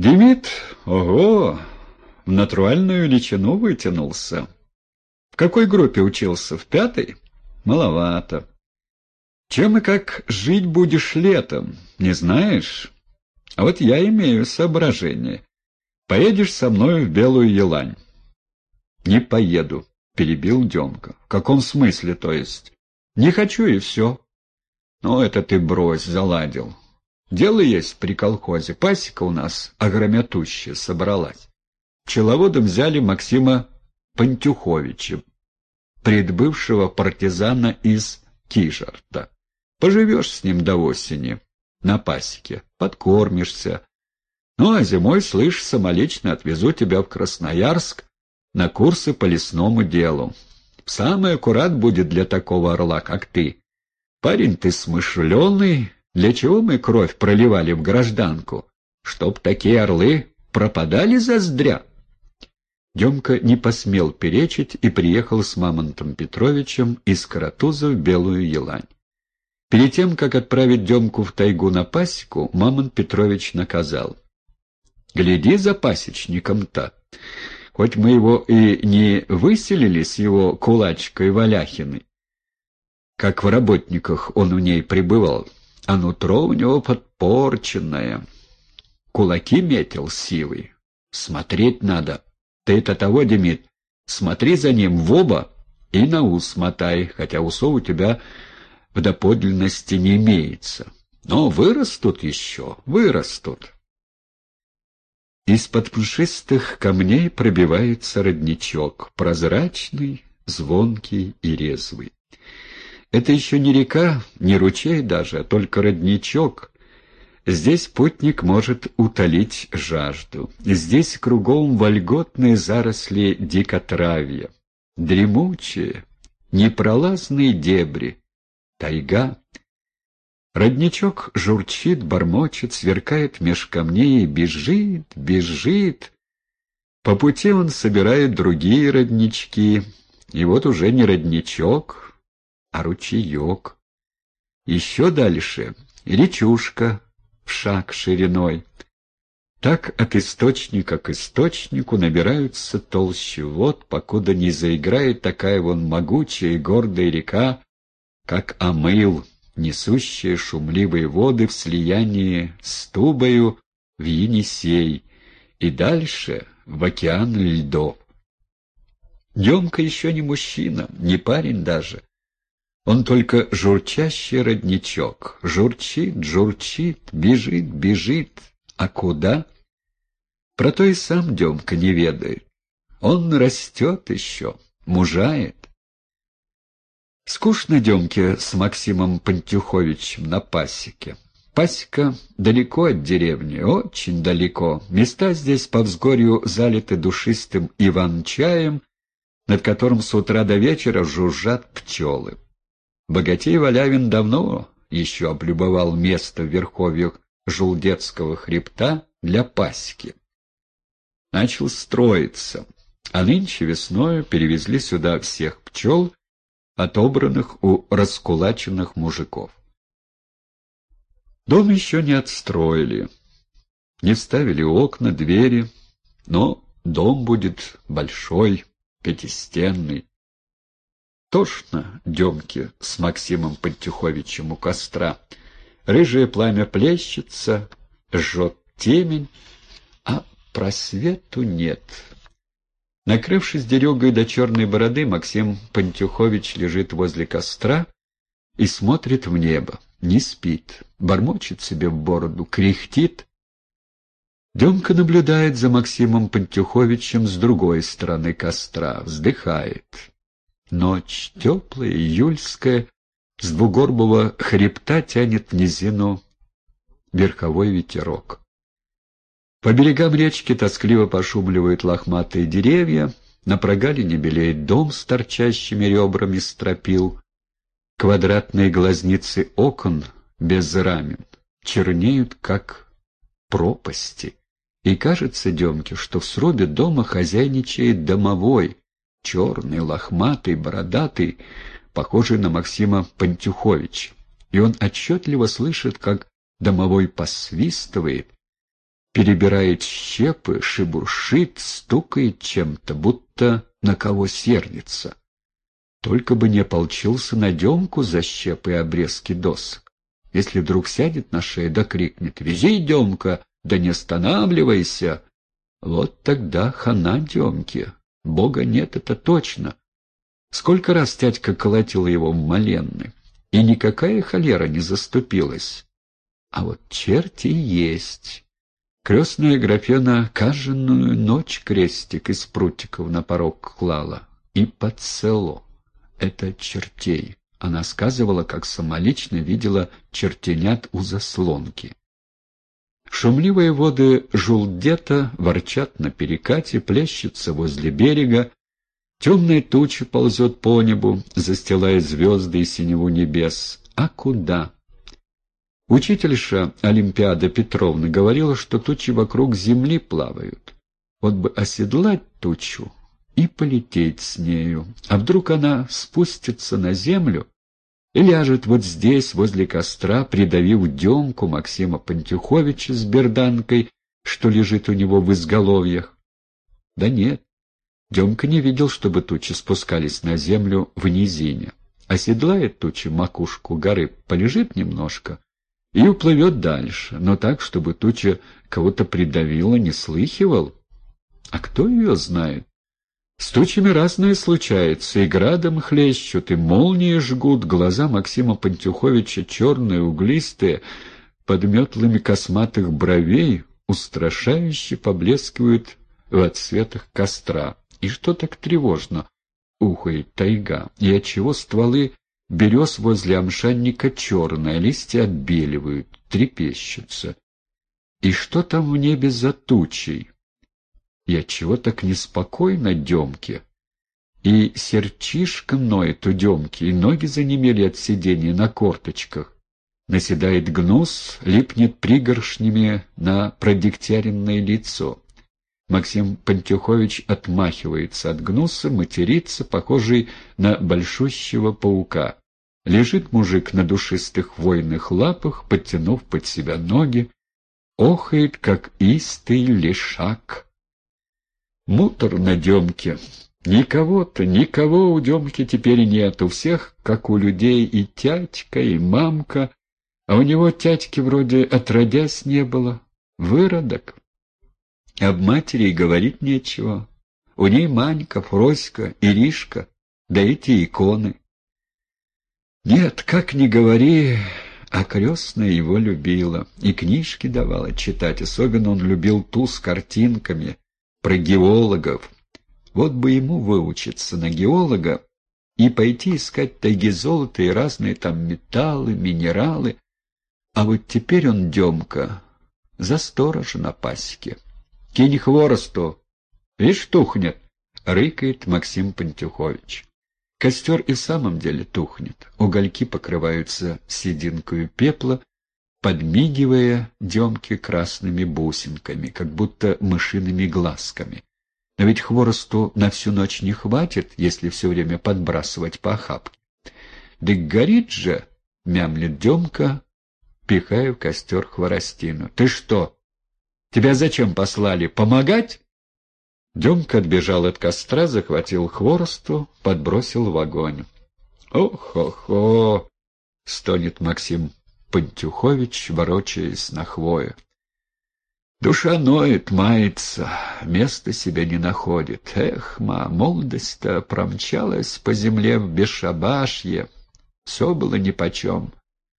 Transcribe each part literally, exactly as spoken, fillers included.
Демид, ого, в натуральную величину вытянулся. В какой группе учился? В пятой? Маловато. Чем и как жить будешь летом, не знаешь? А вот я имею соображение. Поедешь со мной в Белую Елань. Не поеду, перебил Демка. В каком смысле, то есть? Не хочу и все. Ну, это ты брось, заладил. Дело есть при колхозе. Пасека у нас огромятущая собралась. Пчеловодом взяли Максима Пантюховича, предбывшего партизана из Кижарта. Поживешь с ним до осени на пасеке, подкормишься. Ну, а зимой, слышь, самолично отвезу тебя в Красноярск на курсы по лесному делу. Самый аккурат будет для такого орла, как ты. Парень ты смышленый. Для чего мы кровь проливали в гражданку? Чтоб такие орлы пропадали заздря. Демка не посмел перечить и приехал с Мамонтом Петровичем из Каратуза в Белую Елань. Перед тем, как отправить Демку в тайгу на пасеку, Мамонт Петрович наказал: «Гляди за пасечником-то. Хоть мы его и не выселили с его кулачкой Валяхиной, как в работниках он в ней пребывал, а нутро у него подпорченное. Кулаки метил силой. Смотреть надо. Ты это того, Демид, смотри за ним в оба и на ус мотай, хотя усов у тебя в доподлинности не имеется. Но вырастут еще, вырастут». Из-под пушистых камней пробивается родничок, прозрачный, звонкий и резвый. Это еще не река, не ручей даже, а только родничок. Здесь путник может утолить жажду. Здесь кругом вольготные заросли дикотравья, дремучие, непролазные дебри, тайга. Родничок журчит, бормочет, сверкает меж камней, бежит, бежит. По пути он собирает другие роднички, и вот уже не родничок, а ручеек. Еще дальше речушка в шаг шириной. Так от источника к источнику набираются толщи вод, покуда не заиграет такая вон могучая и гордая река, как Амыл, несущая шумливые воды в слиянии с Тубою в Енисей и дальше в океан льдов. Демка еще не мужчина, не парень даже. Он только журчащий родничок. Журчит, журчит, бежит, бежит. А куда? Про то и сам Демка не ведает. Он растет еще, мужает. Скучно Демке с Максимом Пантюховичем на пасеке. Пасека далеко от деревни, очень далеко. Места здесь по взгорью залиты душистым иван-чаем, над которым с утра до вечера жужжат пчелы. Богатей Валявин давно еще облюбовал место в верховьях Жулдетского хребта для пасеки. Начал строиться, а нынче весною перевезли сюда всех пчел, отобранных у раскулаченных мужиков. Дом еще не отстроили, не вставили окна, двери, но дом будет большой, пятистенный. Тошно Демке с Максимом Пантюховичем у костра. Рыжее пламя плещется, жжет темень, а просвету нет. Накрывшись дерегой до черной бороды, Максим Пантюхович лежит возле костра и смотрит в небо. Не спит, бормочет себе в бороду, кряхтит. Демка наблюдает за Максимом Пантюховичем с другой стороны костра, вздыхает. Ночь теплая, июльская, с двугорбого хребта тянет в низину верховой ветерок. По берегам речки тоскливо пошумливают лохматые деревья, на прогалине белеет дом с торчащими ребрами стропил, квадратные глазницы окон без рамен чернеют, как пропасти, и кажется Демке, что в срубе дома хозяйничает домовой, черный, лохматый, бородатый, похожий на Максима Пантюховича, и он отчетливо слышит, как домовой посвистывает, перебирает щепы, шебуршит, стукает чем-то, будто на кого сердится. Только бы не ополчился на Демку за щепы и обрезки досок. Если вдруг сядет на шею да крикнет: «Вези, Демка, да не останавливайся!» Вот тогда хана Демке. Бога нет, это точно. Сколько раз тядька колотила его в моленны, и никакая холера не заступилась. А вот черти есть. Крестная Графена каждую ночь крестик из прутиков на порог клала. И под село. Это чертей. Она сказывала, как самолично видела чертенят у заслонки. Шумливые воды Жулдета ворчат на перекате, плещутся возле берега. Темная туча ползет по небу, застилая звезды и синеву небес. А куда? Учительша Олимпиада Петровна говорила, что тучи вокруг земли плавают. Вот бы оседлать тучу и полететь с нею. А вдруг она спустится на землю и ляжет вот здесь, возле костра, придавив Демку Максима Пантюховича с берданкой, что лежит у него в изголовьях? Да нет, Демка не видел, чтобы тучи спускались на землю в низине. Оседлает тучи макушку горы, полежит немножко и уплывет дальше, но так, чтобы туча кого-то придавила, не слыхивал. А кто ее знает? С тучами разное случается, и градом хлещут, и молнии жгут. Глаза Максима Пантюховича черные, углистые, под метлами косматых бровей, устрашающе поблескивают в отсветах костра. И что так тревожно ухает тайга, и отчего стволы берез возле амшанника черные, листья отбеливают, трепещутся. И что там в небе за тучей? И отчего так неспокойно Демке? И сердчишка ноет у Демки, и ноги занемели от сидения на корточках. Наседает гнус, липнет пригоршнями на продегтяренное лицо. Максим Пантюхович отмахивается от гнуса, матерится, похожий на большущего паука. Лежит мужик на душистых хвойных лапах, подтянув под себя ноги, охает, как истый лишак. Мутор на Демке. Никого-то, никого у Демки теперь нет. У всех, как у людей, и тятька, и мамка, а у него тятьки вроде отродясь не было. Выродок. Об матери и говорить нечего. У ней Манька, Фроська, Иришка, да эти иконы. Нет, как ни говори, а крестная его любила, и книжки давала читать. Особенно он любил ту с картинками про геологов. Вот бы ему выучиться на геолога и пойти искать тайги золота и разные там металлы, минералы. А вот теперь он, Демка, за сторожа на пасеке. «Кинь хворосту! Видишь, тухнет!» — рыкает Максим Пантюхович. Костер и в самом деле тухнет. Угольки покрываются сединкою пепла, подмигивая Демке красными бусинками, как будто мышиными глазками. Но ведь хворосту на всю ночь не хватит, если все время подбрасывать по охапке. «Да горит же!» — мямлет Демка, пихая в костер хворостину. «Ты что? Тебя зачем послали? Помогать?» Демка отбежал от костра, захватил хворосту, подбросил в огонь. «Ох-хо-хо!» — стонет Максим Пантюхович, ворочаясь на хвое. Душа ноет, мается, места себе не находит. Эх, ма, молодость-то промчалась по земле в бесшабашье, все было нипочем.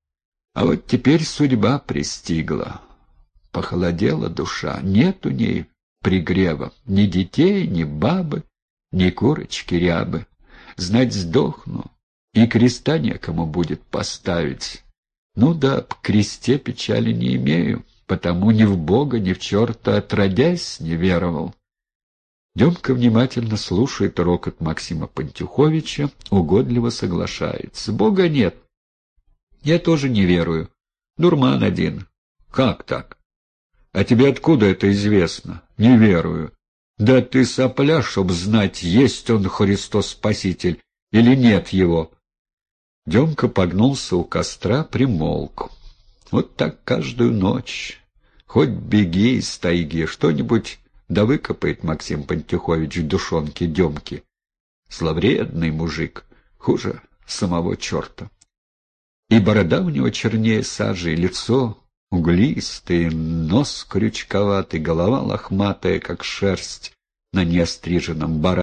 А вот теперь судьба пристигла. Похолодела душа, нет у ней пригрева, ни детей, ни бабы, ни курочки-рябы. Знать, сдохну, и креста некому будет поставить. Ну да, к кресте печали не имею, потому ни в Бога, ни в черта отродясь не веровал. Демка внимательно слушает рокот Максима Пантюховича, угодливо соглашается. Бога нет. Я тоже не верую. Дурман один. Как так? А тебе откуда это известно? Не верую. Да ты сопля, чтоб знать, есть он Христос Спаситель или нет его. Демка погнулся у костра, примолк. Вот так каждую ночь. Хоть беги из тайги, что-нибудь да выкопает Максим Пантюхович в душонке Демки. Зловредный мужик, хуже самого черта. И борода у него чернее сажи, и лицо углистое, нос крючковатый, голова лохматая, как шерсть на неостриженном баране.